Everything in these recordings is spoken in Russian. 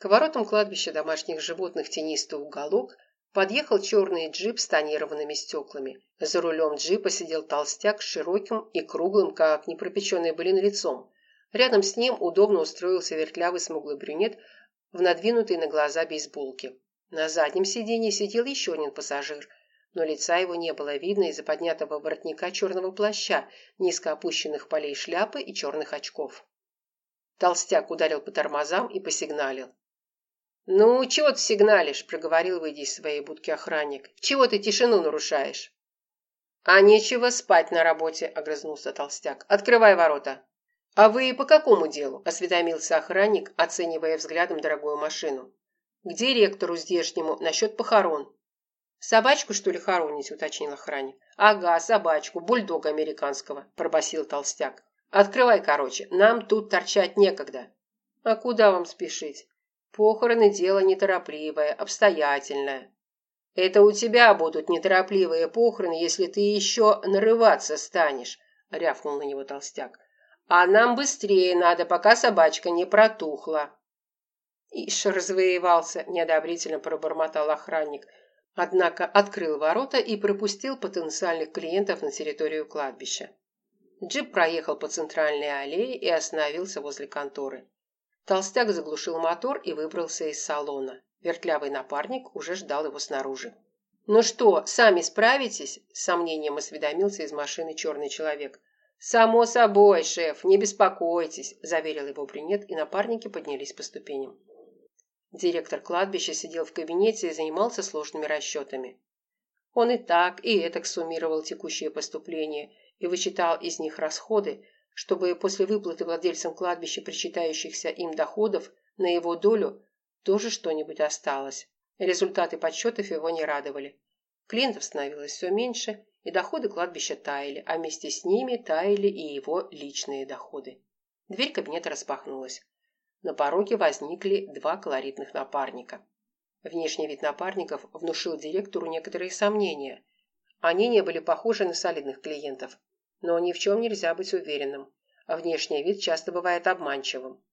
К воротам кладбища домашних животных «Тенистый уголок» подъехал черный джип с тонированными стеклами. За рулем джипа сидел толстяк с широким и круглым, как непропеченный блин, лицом. Рядом с ним удобно устроился вертлявый смуглый брюнет в надвинутой на глаза бейсболке. На заднем сиденье сидел еще один пассажир, но лица его не было видно из-за поднятого воротника черного плаща, низко опущенных полей шляпы и черных очков. Толстяк ударил по тормозам и посигналил. «Ну, чего ты сигналишь?» – проговорил, выйдя из своей будки охранник. «Чего ты тишину нарушаешь?» «А нечего спать на работе», – огрызнулся толстяк. «Открывай ворота». «А вы по какому делу?» – осведомился охранник, оценивая взглядом дорогую машину. «К директору здешнему насчет похорон». «Собачку, что ли, хоронить?» – уточнил охранник. «Ага, собачку, бульдога американского», – пробасил толстяк. «Открывай, короче, нам тут торчать некогда». «А куда вам спешить? Похороны – дело неторопливое, обстоятельное». «Это у тебя будут неторопливые похороны, если ты еще нарываться станешь», – рявкнул на него толстяк. «А нам быстрее надо, пока собачка не протухла». «Ишь, развоевался», – неодобрительно пробормотал охранник, однако открыл ворота и пропустил потенциальных клиентов на территорию кладбища. Джип проехал по центральной аллее и остановился возле конторы. Толстяк заглушил мотор и выбрался из салона. Вертлявый напарник уже ждал его снаружи. «Ну что, сами справитесь?» – с сомнением осведомился из машины черный человек. «Само собой, шеф, не беспокойтесь», – заверил его брюнет, и напарники поднялись по ступеням. Директор кладбища сидел в кабинете и занимался сложными расчетами. Он и так, и этак суммировал текущие поступления и вычитал из них расходы, чтобы после выплаты владельцам кладбища причитающихся им доходов на его долю тоже что-нибудь осталось. Результаты подсчетов его не радовали. Клиентов становилось все меньше, и доходы кладбища таяли, а вместе с ними таяли и его личные доходы. Дверь кабинета распахнулась. На пороге возникли два колоритных напарника. Внешний вид напарников внушил директору некоторые сомнения. Они не были похожи на солидных клиентов. Но ни в чем нельзя быть уверенным, а внешний вид часто бывает обманчивым.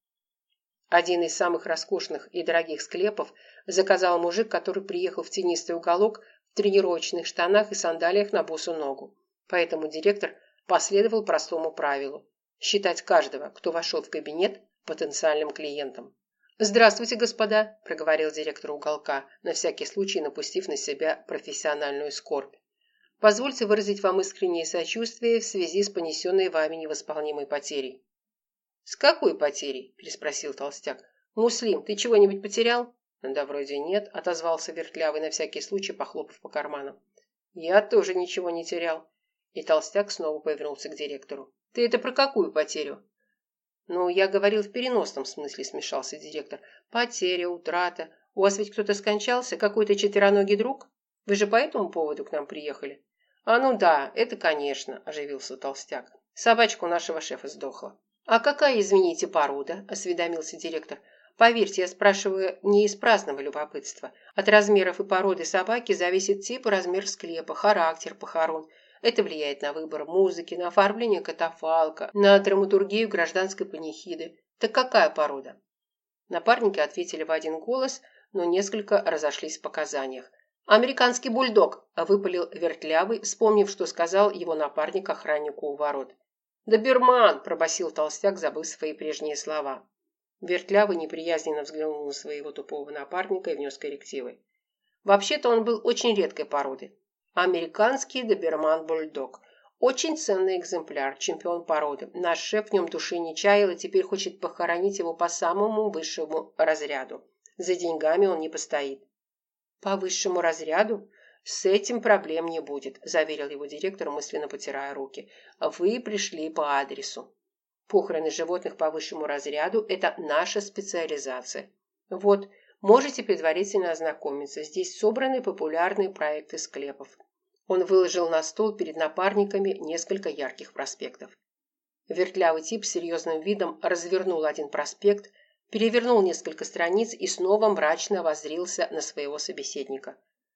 Один из самых роскошных и дорогих склепов заказал мужик, который приехал в тенистый уголок в тренировочных штанах и сандалиях на босу ногу. Поэтому директор последовал простому правилу – считать каждого, кто вошел в кабинет, потенциальным клиентом. «Здравствуйте, господа», – проговорил директор уголка, на всякий случай напустив на себя профессиональную скорбь. «Позвольте выразить вам искреннее сочувствие в связи с понесенной вами невосполнимой потерей». «С какой потерей?» – переспросил толстяк. «Муслим, ты чего-нибудь потерял?» «Да вроде нет», – отозвался вертлявый на всякий случай, похлопав по карманам. «Я тоже ничего не терял». И толстяк снова повернулся к директору. «Ты это про какую потерю?» «Ну, я говорил в переносном смысле», – смешался директор. «Потеря, утрата. У вас ведь кто-то скончался? Какой-то четвероногий друг? Вы же по этому поводу к нам приехали?» «А ну да, это конечно», – оживился толстяк. «Собачка у нашего шефа сдохла». «А какая, извините, порода?» – осведомился директор. «Поверьте, я спрашиваю не из праздного любопытства. От размеров и породы собаки зависит тип и размер склепа, характер похорон. Это влияет на выбор музыки, на оформление катафалка, на драматургию гражданской панихиды. Так какая порода?» Напарники ответили в один голос, но несколько разошлись в показаниях. «Американский бульдог», – выпалил вертлявый, вспомнив, что сказал его напарник охраннику у ворот. «Доберман!» – пробасил толстяк, забыв свои прежние слова. Вертлявый неприязненно взглянул на своего тупого напарника и внес коррективы. Вообще-то он был очень редкой породы. Американский доберман-бульдог. Очень ценный экземпляр, чемпион породы. Наш шеф в нем души не чаял и теперь хочет похоронить его по самому высшему разряду. За деньгами он не постоит. «По высшему разряду? С этим проблем не будет», – заверил его директор, мысленно потирая руки. «Вы пришли по адресу. Похороны животных по высшему разряду – это наша специализация. Вот, можете предварительно ознакомиться. Здесь собраны популярные проекты склепов». Он выложил на стол перед напарниками несколько ярких проспектов. Вертлявый тип с серьезным видом развернул один проспект, перевернул несколько страниц и снова мрачно воззрился на своего собеседника.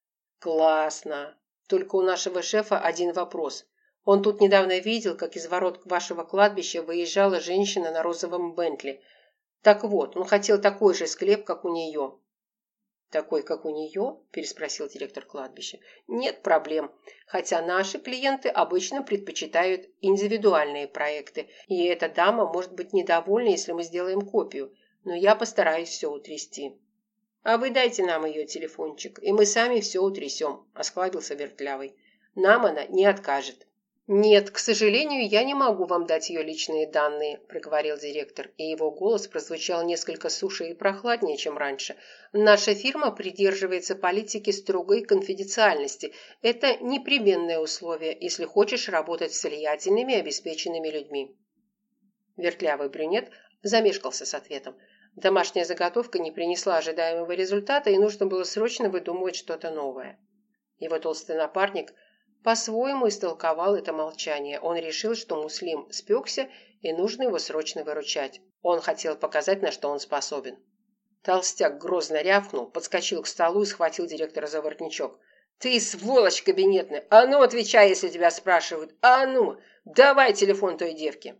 «Классно! Только у нашего шефа один вопрос. Он тут недавно видел, как из ворот вашего кладбища выезжала женщина на розовом Бентли. Так вот, он хотел такой же склеп, как у нее». «Такой, как у нее?» – переспросил директор кладбища. «Нет проблем. Хотя наши клиенты обычно предпочитают индивидуальные проекты, и эта дама может быть недовольна, если мы сделаем копию, но я постараюсь все утрясти». «А вы дайте нам ее телефончик, и мы сами все утрясем», – осклабился Вертлявый. «Нам она не откажет». «Нет, к сожалению, я не могу вам дать ее личные данные», – проговорил директор, и его голос прозвучал несколько суше и прохладнее, чем раньше. «Наша фирма придерживается политики строгой конфиденциальности. Это непременное условие, если хочешь работать с влиятельными и обеспеченными людьми». Вертлявый брюнет замешкался с ответом. Домашняя заготовка не принесла ожидаемого результата, и нужно было срочно выдумывать что-то новое. Его толстый напарник по-своему истолковал это молчание. Он решил, что Муслим спекся, и нужно его срочно выручать. Он хотел показать, на что он способен. Толстяк грозно рявкнул, подскочил к столу и схватил директора за воротничок. «Ты сволочь кабинетная! А ну, отвечай, если тебя спрашивают! А ну, давай телефон той девки!»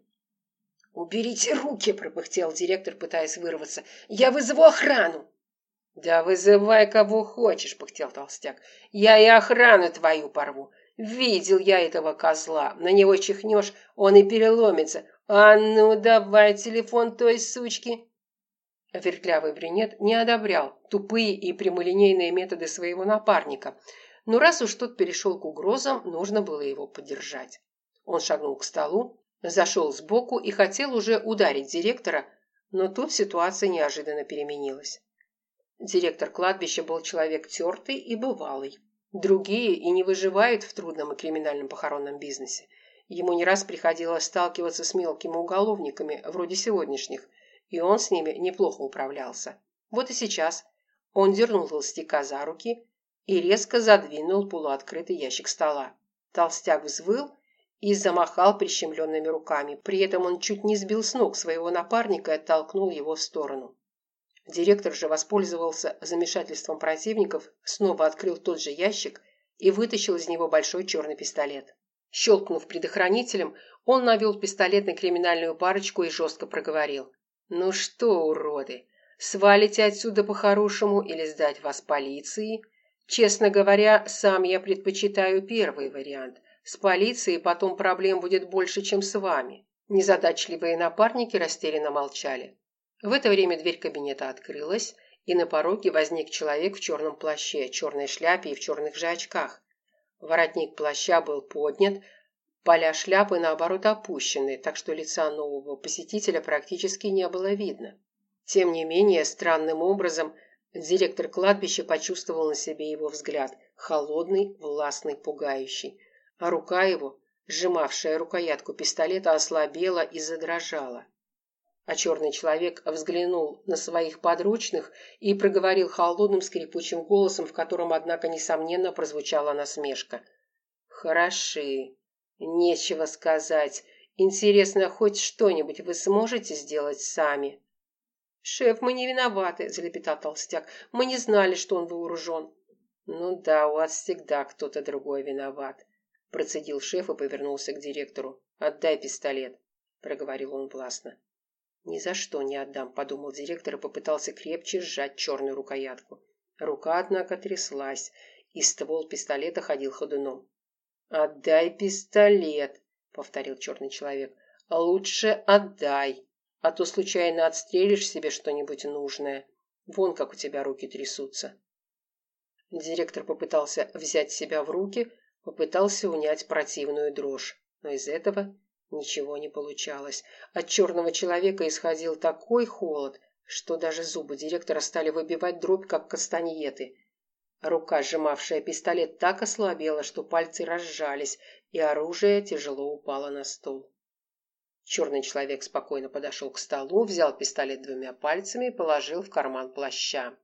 «Уберите руки!» – пропыхтел директор, пытаясь вырваться. «Я вызову охрану!» «Да вызывай кого хочешь!» – пыхтел толстяк. «Я и охрану твою порву! Видел я этого козла! На него чихнешь, он и переломится! А ну, давай телефон той сучки!» Вертлявый брюнет не одобрял тупые и прямолинейные методы своего напарника, но раз уж тот перешел к угрозам, нужно было его поддержать. Он шагнул к столу, зашел сбоку и хотел уже ударить директора, но тут ситуация неожиданно переменилась. Директор кладбища был человек тертый и бывалый. Другие и не выживают в трудном и криминальном похоронном бизнесе. Ему не раз приходилось сталкиваться с мелкими уголовниками, вроде сегодняшних, и он с ними неплохо управлялся. Вот и сейчас он дернул толстяка за руки и резко задвинул полуоткрытый ящик стола. Толстяк взвыл и замахал прищемленными руками. При этом он чуть не сбил с ног своего напарника и оттолкнул его в сторону. Директор же воспользовался замешательством противников, снова открыл тот же ящик и вытащил из него большой черный пистолет. Щелкнув предохранителем, он навел пистолет на криминальную парочку и жестко проговорил. «Ну что, уроды, свалите отсюда по-хорошему или сдать вас полиции? Честно говоря, сам я предпочитаю первый вариант. С полицией потом проблем будет больше, чем с вами». Незадачливые напарники растерянно молчали. В это время дверь кабинета открылась, и на пороге возник человек в черном плаще, черной шляпе и в черных же очках. Воротник плаща был поднят, поля шляпы, наоборот, опущены, так что лица нового посетителя практически не было видно. Тем не менее, странным образом, директор кладбища почувствовал на себе его взгляд, холодный, властный, пугающий, а рука его, сжимавшая рукоятку пистолета, ослабела и задрожала. А черный человек взглянул на своих подручных и проговорил холодным скрипучим голосом, в котором, однако, несомненно, прозвучала насмешка. «Хороши. Нечего сказать. Интересно, хоть что-нибудь вы сможете сделать сами?» «Шеф, мы не виноваты», – залепетал толстяк. «Мы не знали, что он вооружен». «Ну да, у вас всегда кто-то другой виноват», – процедил шеф и повернулся к директору. «Отдай пистолет», – проговорил он властно. «Ни за что не отдам», – подумал директор и попытался крепче сжать черную рукоятку. Рука, однако, тряслась, и ствол пистолета ходил ходуном. «Отдай пистолет», – повторил черный человек. «Лучше отдай, а то случайно отстрелишь себе что-нибудь нужное. Вон как у тебя руки трясутся». Директор попытался взять себя в руки, попытался унять противную дрожь, но из этого ничего не получалось. От черного человека исходил такой холод, что даже зубы директора стали выбивать дробь, как кастаньеты. Рука, сжимавшая пистолет, так ослабела, что пальцы разжались, и оружие тяжело упало на стол. Черный человек спокойно подошел к столу, взял пистолет двумя пальцами и положил в карман плаща.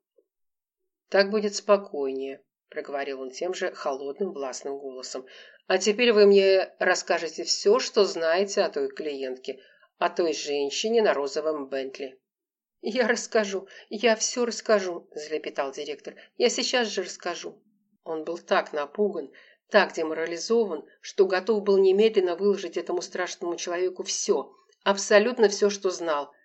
«Так будет спокойнее», – проговорил он тем же холодным властным голосом. «А теперь вы мне расскажете все, что знаете о той клиентке, о той женщине на розовом Бентли». «Я расскажу, я все расскажу», – залепетал директор. «Я сейчас же расскажу». Он был так напуган, так деморализован, что готов был немедленно выложить этому страшному человеку все, абсолютно все, что знал.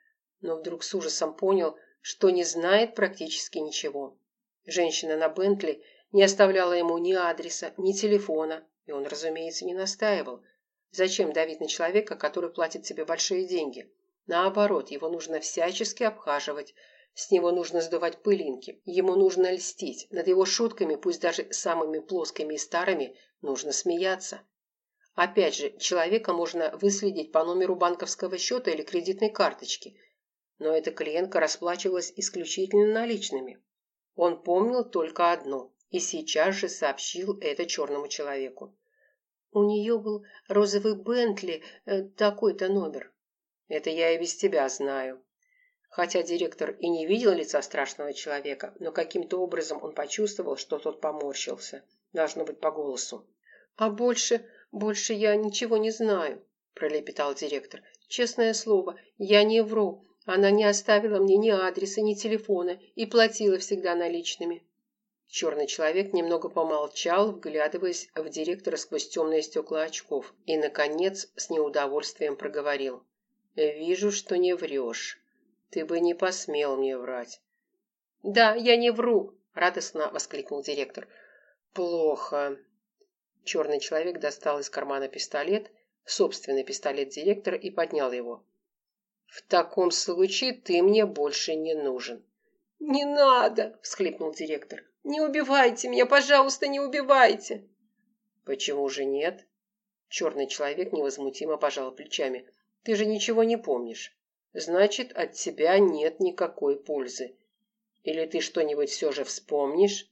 но вдруг с ужасом понял, что не знает практически ничего. Женщина на Бентли не оставляла ему ни адреса, ни телефона, и он, разумеется, не настаивал. Зачем давить на человека, который платит тебе большие деньги? Наоборот, его нужно всячески обхаживать, с него нужно сдувать пылинки, ему нужно льстить, над его шутками, пусть даже самыми плоскими и старыми, нужно смеяться. Опять же, человека можно выследить по номеру банковского счета или кредитной карточки, но эта клиентка расплачивалась исключительно наличными. Он помнил только одно и сейчас же сообщил это черному человеку. У нее был розовый Бентли, такой-то номер. Это я и без тебя знаю. Хотя директор и не видел лица страшного человека, но каким-то образом он почувствовал, что тот поморщился. Должно быть по голосу. «А больше я ничего не знаю», – пролепетал директор. «Честное слово, я не вру. Она не оставила мне ни адреса, ни телефона и платила всегда наличными». Черный человек немного помолчал, вглядываясь в директора сквозь темные стекла очков, и, наконец, с неудовольствием проговорил. «Вижу, что не врешь. Ты бы не посмел мне врать». «Да, я не вру», – радостно воскликнул директор. «Плохо». Черный человек достал из кармана пистолет, собственный пистолет директора, и поднял его. «В таком случае ты мне больше не нужен». «Не надо!» – всхлипнул директор. «Не убивайте меня, пожалуйста, не убивайте!» «Почему же нет?» Черный человек невозмутимо пожал плечами. «Ты же ничего не помнишь. Значит, от тебя нет никакой пользы. Или ты что-нибудь все же вспомнишь?»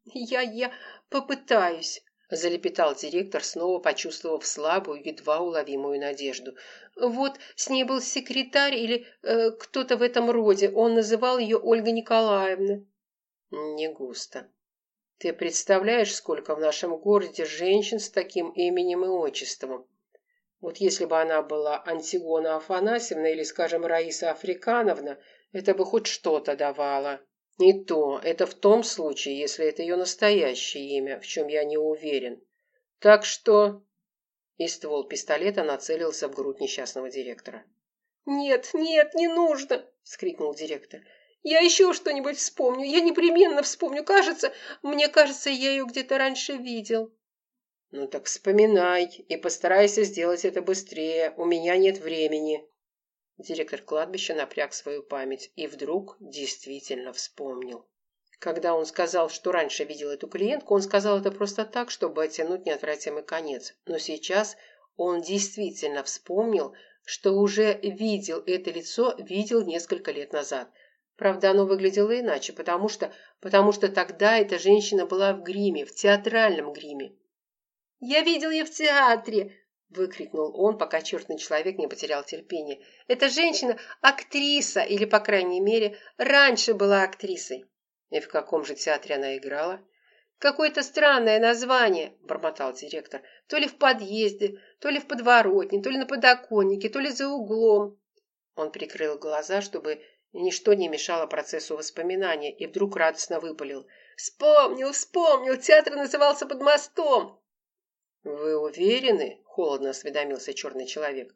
Я попытаюсь», – залепетал директор, снова почувствовав слабую, едва уловимую надежду. «Вот с ней был секретарь или кто-то в этом роде. Он называл ее Ольга Николаевна». «Не густо. Ты представляешь, сколько в нашем городе женщин с таким именем и отчеством? Вот если бы она была Антигона Афанасьевна или, скажем, Раиса Африкановна, это бы хоть что-то давало. И то, это в том случае, если это ее настоящее имя, в чем я не уверен. Так что...» И ствол пистолета нацелился в грудь несчастного директора. «Нет, не нужно!» – вскрикнул директор. «Я еще что-нибудь вспомню, я непременно вспомню. Мне кажется, я ее где-то раньше видел». «Ну так вспоминай и постарайся сделать это быстрее, у меня нет времени». Директор кладбища напряг свою память и вдруг действительно вспомнил. Когда он сказал, что раньше видел эту клиентку, он сказал это просто так, чтобы оттянуть неотвратимый конец. Но сейчас он действительно вспомнил, что уже видел это лицо, видел несколько лет назад. Правда, оно выглядело иначе, потому что тогда эта женщина была в гриме, в театральном гриме. «Я видел ее в театре!» – выкрикнул он, пока черный человек не потерял терпение. «Эта женщина – актриса, или, по крайней мере, раньше была актрисой». «И в каком же театре она играла?» «Какое-то странное название», – бормотал директор. «То ли в подъезде, то ли в подворотне, то ли на подоконнике, то ли за углом». Он прикрыл глаза, чтобы ничто не мешало процессу воспоминания, и вдруг радостно выпалил. Вспомнил! Театр назывался «Под мостом». «Вы уверены?» – холодно осведомился черный человек.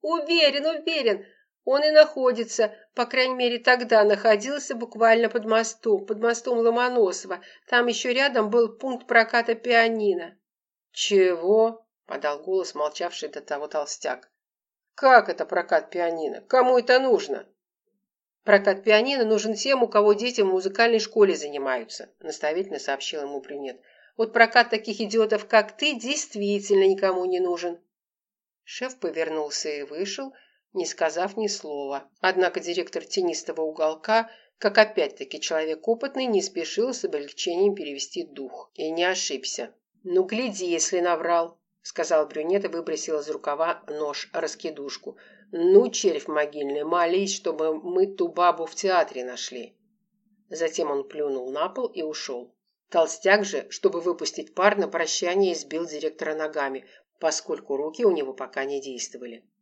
Уверен. Он и находится, по крайней мере тогда находился буквально под мостом Ломоносова. Там еще рядом был пункт проката пианино». «Чего?» – подал голос молчавший до того толстяк. «Как это прокат пианино? Кому это нужно?» «Прокат пианино нужен тем, у кого дети в музыкальной школе занимаются», – наставительно сообщил ему брюнет. «Вот прокат таких идиотов, как ты, действительно никому не нужен». Шеф повернулся и вышел, не сказав ни слова. Однако директор тенистого уголка, как опять-таки человек опытный, не спешил с облегчением перевести дух. И не ошибся. «Ну, гляди, если наврал», – сказал брюнет и выбросил из рукава нож-раскидушку. «Ну, червь могильный, молись, чтобы мы ту бабу в театре нашли». Затем он плюнул на пол и ушел. Толстяк же, чтобы выпустить пар, на прощание избил директора ногами, поскольку руки у него пока не действовали.